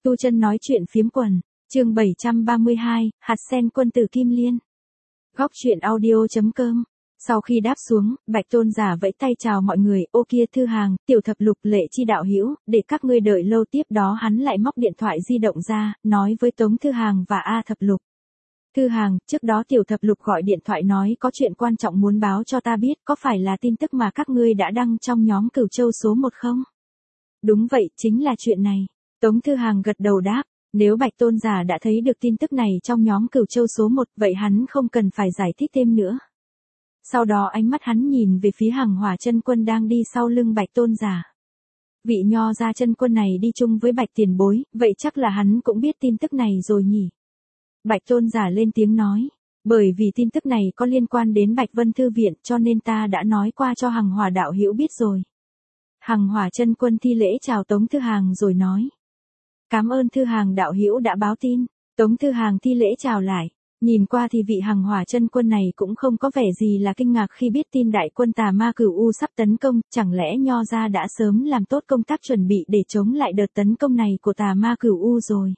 Tu Chân nói chuyện phiếm quần, chương 732, hạt sen quân tử Kim Liên. Góc truyện audio.com. Sau khi đáp xuống, Bạch Tôn giả vẫy tay chào mọi người, ô kia Thư Hàng, Tiểu Thập Lục, Lệ Chi đạo hữu, để các ngươi đợi lâu. Tiếp đó hắn lại móc điện thoại di động ra, nói với Tống Thư Hàng và A Thập Lục. Thư Hàng, trước đó Tiểu Thập Lục gọi điện thoại nói có chuyện quan trọng muốn báo cho ta biết, có phải là tin tức mà các ngươi đã đăng trong nhóm Cửu Châu số 1 không? Đúng vậy, chính là chuyện này. Tống Thư Hàng gật đầu đáp, nếu Bạch Tôn giả đã thấy được tin tức này trong nhóm Cửu Châu số 1, vậy hắn không cần phải giải thích thêm nữa. Sau đó ánh mắt hắn nhìn về phía Hằng Hỏa Chân Quân đang đi sau lưng Bạch Tôn giả. Vị Nho gia chân quân này đi chung với Bạch tiền bối, vậy chắc là hắn cũng biết tin tức này rồi nhỉ? Bạch Tôn giả lên tiếng nói, bởi vì tin tức này có liên quan đến Bạch Vân Thư Viện cho nên ta đã nói qua cho Hằng Hỏa đạo hữu biết rồi. Hằng Hỏa Chân Quân thi lễ chào Tống Thư Hàng rồi nói. Cảm ơn Thư Hàng đạo hữu đã báo tin. Tống Thư Hàng thi lễ chào lại. Nhìn qua thì vị Hằng Hỏa Chân Quân này cũng không có vẻ gì là kinh ngạc khi biết tin đại quân Tà Ma Cửu U sắp tấn công, chẳng lẽ Nho gia đã sớm làm tốt công tác chuẩn bị để chống lại đợt tấn công này của Tà Ma Cửu U rồi.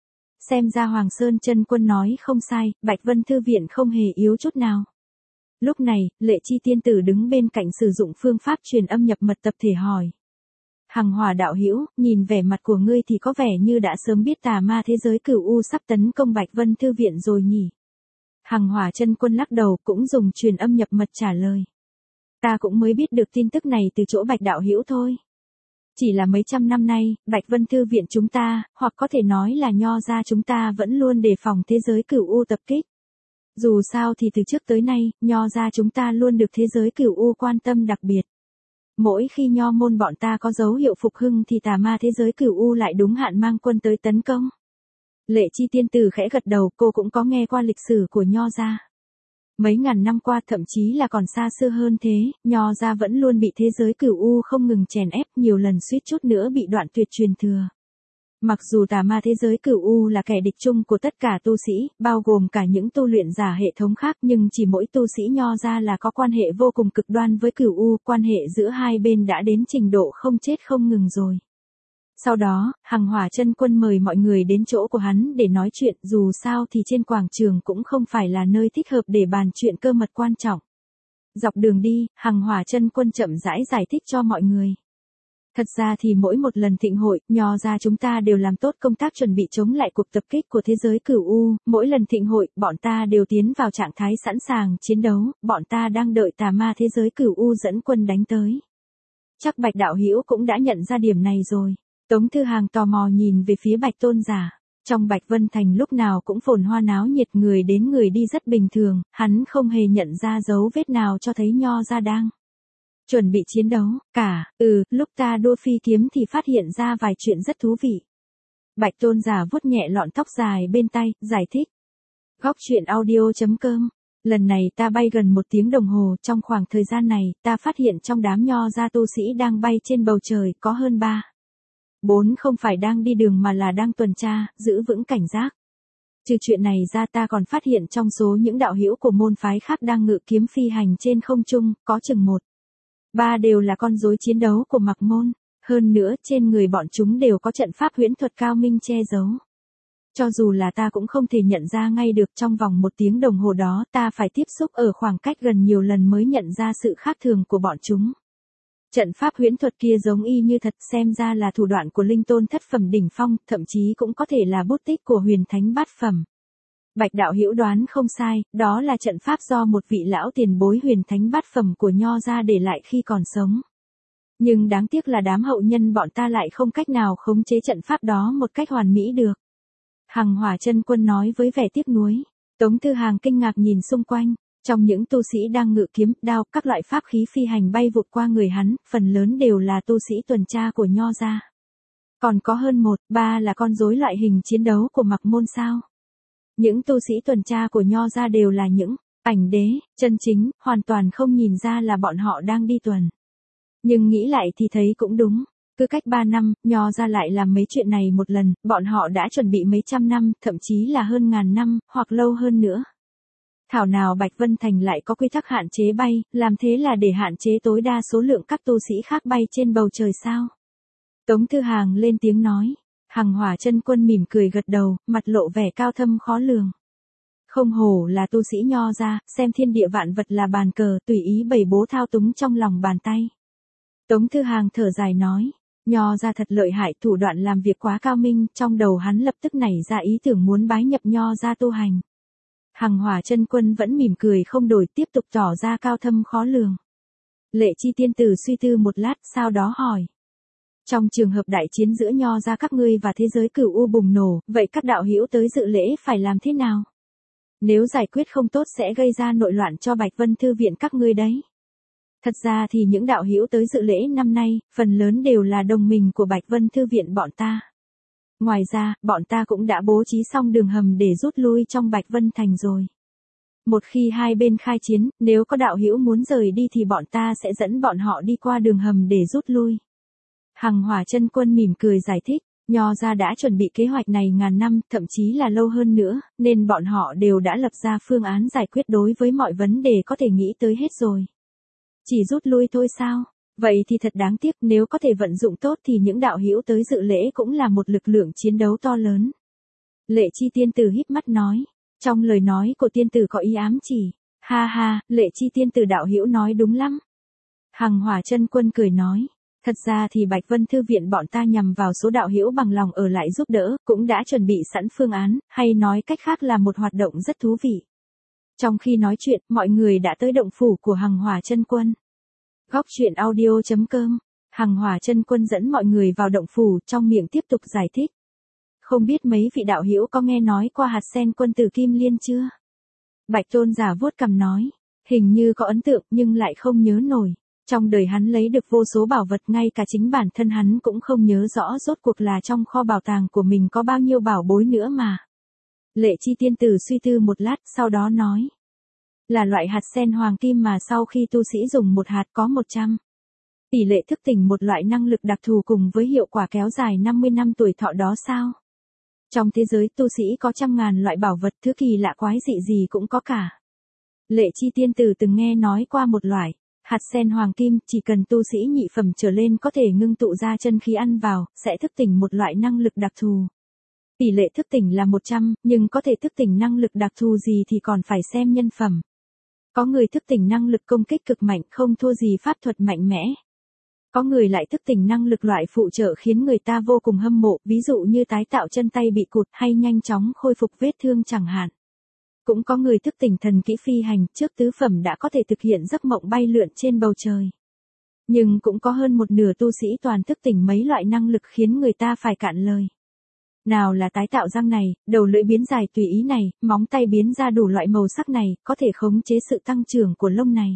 Xem ra Hoàng Sơn Chân Quân nói không sai, Bạch Vân Thư Viện không hề yếu chút nào. Lúc này, Lệ Chi tiên tử đứng bên cạnh sử dụng phương pháp truyền âm nhập mật tập thể hỏi. Hằng Hỏa đạo hữu, nhìn vẻ mặt của ngươi thì có vẻ như đã sớm biết tà ma thế giới Cửu U sắp tấn công Bạch Vân Thư Viện rồi nhỉ? Hằng Hỏa Chân Quân lắc đầu cũng dùng truyền âm nhập mật trả lời. Ta cũng mới biết được tin tức này từ chỗ Bạch đạo hữu thôi. Chỉ là mấy trăm năm nay, Bạch Vân Thư Viện chúng ta, hoặc có thể nói là Nho gia chúng ta vẫn luôn đề phòng thế giới Cửu U tập kích. Dù sao thì từ trước tới nay, Nho gia chúng ta luôn được thế giới Cửu U quan tâm đặc biệt. Mỗi khi Nho môn bọn ta có dấu hiệu phục hưng thì tà ma thế giới Cửu U lại đúng hạn mang quân tới tấn công. Lệ Chi tiên tử khẽ gật đầu, cô cũng có nghe qua lịch sử của Nho gia. Mấy ngàn năm qua, thậm chí là còn xa xưa hơn thế, Nho gia vẫn luôn bị thế giới Cửu U không ngừng chèn ép, nhiều lần suýt chút nữa bị đoạn tuyệt truyền thừa. Mặc dù tà ma thế giới Cửu U là kẻ địch chung của tất cả tu sĩ, bao gồm cả những tu luyện giả hệ thống khác, nhưng chỉ mỗi tu sĩ Nho gia là có quan hệ vô cùng cực đoan với Cửu U, quan hệ giữa hai bên đã đến trình độ không chết không ngừng rồi. Sau đó, Hằng Hỏa Chân Quân mời mọi người đến chỗ của hắn để nói chuyện, dù sao thì trên quảng trường cũng không phải là nơi thích hợp để bàn chuyện cơ mật quan trọng. Dọc đường đi, Hằng Hỏa Chân Quân chậm rãi giải thích cho mọi người. Thật ra thì mỗi một lần thịnh hội, Nho gia chúng ta đều làm tốt công tác chuẩn bị chống lại cuộc tập kích của thế giới Cửu U, mỗi lần thịnh hội, bọn ta đều tiến vào trạng thái sẵn sàng chiến đấu, bọn ta đang đợi tà ma thế giới Cửu U dẫn quân đánh tới. Chắc Bạch đạo hữu cũng đã nhận ra điểm này rồi. Tống Thư Hàng tò mò nhìn về phía Bạch Tôn giả. Trong Bạch Vân Thành lúc nào cũng phồn hoa náo nhiệt, người đến người đi rất bình thường, hắn không hề nhận ra dấu vết nào cho thấy Nho gia đang chuẩn bị chiến đấu, lúc ta đua phi kiếm thì phát hiện ra vài chuyện rất thú vị. Bạch Tôn giả vuốt nhẹ lọn tóc dài bên tay, giải thích. Góc truyện audio.com. Lần này ta bay gần 1 tiếng đồng hồ, trong khoảng thời gian này, ta phát hiện trong đám Nho gia tu sĩ đang bay trên bầu trời có hơn 4 không phải đang đi đường mà là đang tuần tra, giữ vững cảnh giác. Trừ chuyện này ra ta còn phát hiện trong số những đạo hữu của môn phái khác đang ngự kiếm phi hành trên không trung, có chừng 1-3 đều là con rối chiến đấu của Mặc môn, hơn nữa trên người bọn chúng đều có trận pháp huyễn thuật cao minh che giấu. Cho dù là ta cũng không thể nhận ra ngay được, trong vòng 1 tiếng đồng hồ đó ta phải tiếp xúc ở khoảng cách gần nhiều lần mới nhận ra sự khác thường của bọn chúng. Trận pháp huyễn thuật kia giống y như thật, xem ra là thủ đoạn của linh tôn thất phẩm đỉnh phong, thậm chí cũng có thể là bút tích của huyền thánh bát phẩm. Bạch đạo hữu đoán không sai, đó là trận pháp do một vị lão tiền bối huyền thánh bát phẩm của Nho gia để lại khi còn sống. Nhưng đáng tiếc là đám hậu nhân bọn ta lại không cách nào khống chế trận pháp đó một cách hoàn mỹ được. Hằng Hỏa Chân Quân nói với vẻ tiếc nuối. Tống Thư Hàng kinh ngạc nhìn xung quanh. Trong những tu sĩ đang ngự kiếm, đao, các loại pháp khí phi hành bay vụt qua người hắn, phần lớn đều là tu sĩ tuần tra của Nho gia. Còn có hơn 1-3 là con rối loại hình chiến đấu của Mặc môn sao? Những tu sĩ tuần tra của Nho gia đều là những ảnh đế, chân chính, hoàn toàn không nhìn ra là bọn họ đang đi tuần. Nhưng nghĩ lại thì thấy cũng đúng. Cứ cách 3 năm, Nho gia lại làm mấy chuyện này một lần, bọn họ đã chuẩn bị mấy trăm năm, thậm chí là hơn ngàn năm, hoặc lâu hơn nữa. Thảo nào Bạch Vân Thành lại có quy tắc hạn chế bay, làm thế là để hạn chế tối đa số lượng các tu sĩ khác bay trên bầu trời sao? Tống Thư Hàng lên tiếng nói. Hằng Hỏa Chân Quân mỉm cười gật đầu, mặt lộ vẻ cao thâm khó lường. Không hổ là tu sĩ Nho gia, xem thiên địa vạn vật là bàn cờ, tùy ý bày bố thao túng trong lòng bàn tay. Tống Thư Hàng thở dài nói, Nho gia thật lợi hại, thủ đoạn làm việc quá cao minh, trong đầu hắn lập tức nảy ra ý tưởng muốn bái nhập Nho gia tu hành. Hằng Hỏa Chân Quân vẫn mỉm cười không đổi, tiếp tục tỏ ra cao thâm khó lường. Lệ Chi tiên tử suy tư một lát, sau đó hỏi. Trong trường hợp đại chiến giữa Nho gia các ngươi và thế giới Cửu U bùng nổ, vậy các đạo hữu tới dự lễ phải làm thế nào? Nếu giải quyết không tốt sẽ gây ra nội loạn cho Bạch Vân Thư viện các ngươi đấy. Thật ra thì những đạo hữu tới dự lễ năm nay, phần lớn đều là đồng minh của Bạch Vân Thư viện bọn ta. Ngoài ra, bọn ta cũng đã bố trí xong đường hầm để rút lui trong Bạch Vân Thành rồi. Một khi hai bên khai chiến, nếu có đạo hữu muốn rời đi thì bọn ta sẽ dẫn bọn họ đi qua đường hầm để rút lui. Hằng Hỏa Chân Quân mỉm cười giải thích, Nho gia đã chuẩn bị kế hoạch này ngàn năm, thậm chí là lâu hơn nữa, nên bọn họ đều đã lập ra phương án giải quyết đối với mọi vấn đề có thể nghĩ tới hết rồi. Chỉ rút lui thôi sao? Vậy thì thật đáng tiếc, nếu có thể vận dụng tốt thì những đạo hữu tới dự lễ cũng là một lực lượng chiến đấu to lớn. Lệ Chi tiên tử híp mắt nói, trong lời nói của tiên tử có ý ám chỉ. Ha ha, Lệ Chi tiên tử đạo hữu nói đúng lắm. Hằng Hỏa Chân Quân cười nói, thật ra thì Bạch Vân Thư viện bọn ta nhằm vào số đạo hữu bằng lòng ở lại giúp đỡ, cũng đã chuẩn bị sẵn phương án, hay nói cách khác là một hoạt động rất thú vị. Trong khi nói chuyện, mọi người đã tới động phủ của Hằng Hỏa Chân Quân. Góc truyện audio.com, Hằng Hỏa Chân Quân dẫn mọi người vào động phủ, trong miệng tiếp tục giải thích. Không biết mấy vị đạo hữu có nghe nói qua hạt sen quân tử Kim Liên chưa? Bạch Tôn giả vuốt cằm nói, hình như có ấn tượng nhưng lại không nhớ nổi. Trong đời hắn lấy được vô số bảo vật, ngay cả chính bản thân hắn cũng không nhớ rõ rốt cuộc là trong kho bảo tàng của mình có bao nhiêu bảo bối nữa mà. Lệ Chi tiên tử suy tư một lát, sau đó nói. Là loại hạt sen hoàng kim mà sau khi tu sĩ dùng một hạt có 100 tỷ lệ thức tỉnh một loại năng lực đặc thù cùng với hiệu quả kéo dài 50 năm tuổi thọ đó sao? Trong thế giới tu sĩ có trăm ngàn loại bảo vật, thứ kỳ lạ quái dị gì cũng có cả. Lệ Chi tiên tử từng nghe nói qua một loại hạt sen hoàng kim, chỉ cần tu sĩ nhị phẩm trở lên có thể ngưng tụ ra chân khí ăn vào, sẽ thức tỉnh một loại năng lực đặc thù. Tỷ lệ thức tỉnh là 100, nhưng có thể thức tỉnh năng lực đặc thù gì thì còn phải xem nhân phẩm. Có người thức tỉnh năng lực công kích cực mạnh, không thua gì pháp thuật mạnh mẽ. Có người lại thức tỉnh năng lực loại phụ trợ khiến người ta vô cùng hâm mộ, ví dụ như tái tạo chân tay bị cụt hay nhanh chóng khôi phục vết thương chẳng hạn. Cũng có người thức tỉnh thần kỹ phi hành, trước tứ phẩm đã có thể thực hiện giấc mộng bay lượn trên bầu trời. Nhưng cũng có hơn một nửa tu sĩ toàn thức tỉnh mấy loại năng lực khiến người ta phải cạn lời. Nào là tái tạo răng này, đầu lưỡi biến dài tùy ý này, móng tay biến ra đủ loại màu sắc này, có thể khống chế sự tăng trưởng của lông này.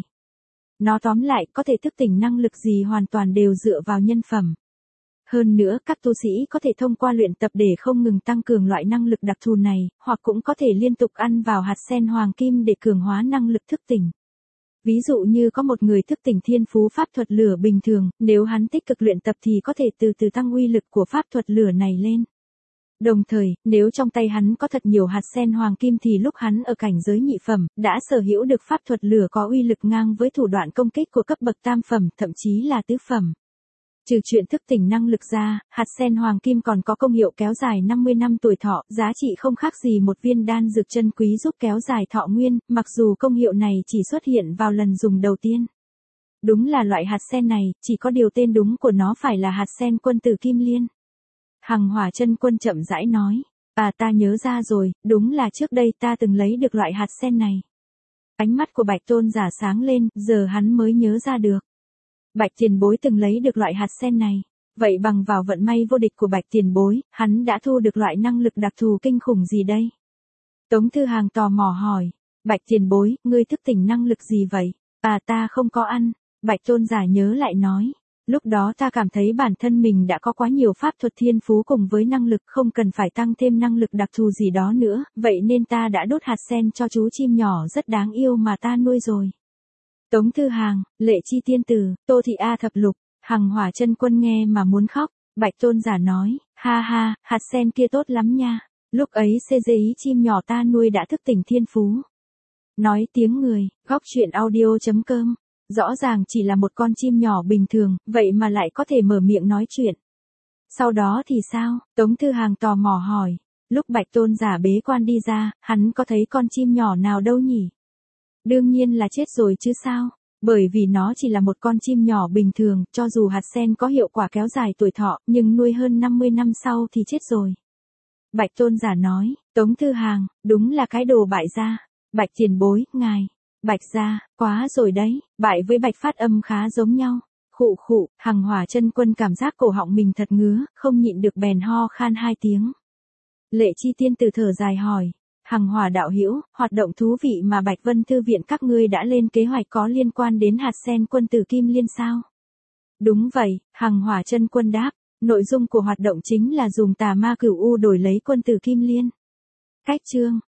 Nó tóm lại, có thể thức tỉnh năng lực gì hoàn toàn đều dựa vào nhân phẩm. Hơn nữa, các tu sĩ có thể thông qua luyện tập để không ngừng tăng cường loại năng lực đặc thù này, hoặc cũng có thể liên tục ăn vào hạt sen hoàng kim để cường hóa năng lực thức tỉnh. Ví dụ như có một người thức tỉnh thiên phú pháp thuật lửa bình thường, nếu hắn tích cực luyện tập thì có thể từ từ tăng uy lực của pháp thuật lửa này lên. Đồng thời, nếu trong tay hắn có thật nhiều hạt sen hoàng kim thì lúc hắn ở cảnh giới nhị phẩm, đã sở hữu được pháp thuật lửa có uy lực ngang với thủ đoạn công kích của cấp bậc tam phẩm, thậm chí là tứ phẩm. Trừ chuyện thức tỉnh năng lực ra, hạt sen hoàng kim còn có công hiệu kéo dài 50 năm tuổi thọ, giá trị không khác gì một viên đan dược chân quý giúp kéo dài thọ nguyên, mặc dù công hiệu này chỉ xuất hiện vào lần dùng đầu tiên. Đúng là loại hạt sen này, chỉ có điều tên đúng của nó phải là hạt sen quân tử Kim Liên. Hằng Hỏa Chân Quân chậm rãi nói, ta nhớ ra rồi, đúng là trước đây ta từng lấy được loại hạt sen này. Ánh mắt của Bạch Tôn giả sáng lên, giờ hắn mới nhớ ra được. Bạch tiền bối từng lấy được loại hạt sen này. Vậy bằng vào vận may vô địch của Bạch tiền bối, hắn đã thu được loại năng lực đặc thù kinh khủng gì đây? Tống Thư Hàng tò mò hỏi, Bạch tiền bối, ngươi thức tỉnh năng lực gì vậy? Ta không có ăn. Bạch Tôn giả nhớ lại nói. Lúc đó ta cảm thấy bản thân mình đã có quá nhiều pháp thuật thiên phú cùng với năng lực, không cần phải tăng thêm năng lực đặc thù gì đó nữa, vậy nên ta đã đốt hạt sen cho chú chim nhỏ rất đáng yêu mà ta nuôi rồi. Tống Thư Hàng, Lệ Chi tiên tử, Tô Thị A Thập Lục, Hằng Hỏa Chân Quân nghe mà muốn khóc. Bạch Tôn giả nói, ha ha, hạt sen kia tốt lắm nha. Lúc ấy CGI chim nhỏ ta nuôi đã thức tỉnh thiên phú. Nói tiếng người, góc truyện audio.com. Rõ ràng chỉ là một con chim nhỏ bình thường, vậy mà lại có thể mở miệng nói chuyện. Sau đó thì sao? Tống Thư Hàng tò mò hỏi. Lúc Bạch Tôn giả bế quan đi ra, hắn có thấy con chim nhỏ nào đâu nhỉ? Đương nhiên là chết rồi chứ sao? Bởi vì nó chỉ là một con chim nhỏ bình thường, cho dù hạt sen có hiệu quả kéo dài tuổi thọ, nhưng nuôi hơn 50 năm sau thì chết rồi. Bạch Tôn giả nói, Tống Thư Hàng, đúng là cái đồ bại gia. Bạch tiền bối, ngài. Bạch gia, quá rồi đấy, bại với Bạch Phát Âm khá giống nhau. Khụ khụ, Hằng Hỏa Chân Quân cảm giác cổ họng mình thật ngứa, không nhịn được bèn ho khan 2 tiếng. Lệ Chi Tiên Tử thở dài hỏi, Hằng Hỏa đạo hữu, hoạt động thú vị mà Bạch Vân Thư viện các ngươi đã lên kế hoạch có liên quan đến hạt sen quân tử Kim Liên sao? Đúng vậy, Hằng Hỏa Chân Quân đáp, nội dung của hoạt động chính là dùng tà ma cửu u đổi lấy quân tử Kim Liên. Cách chương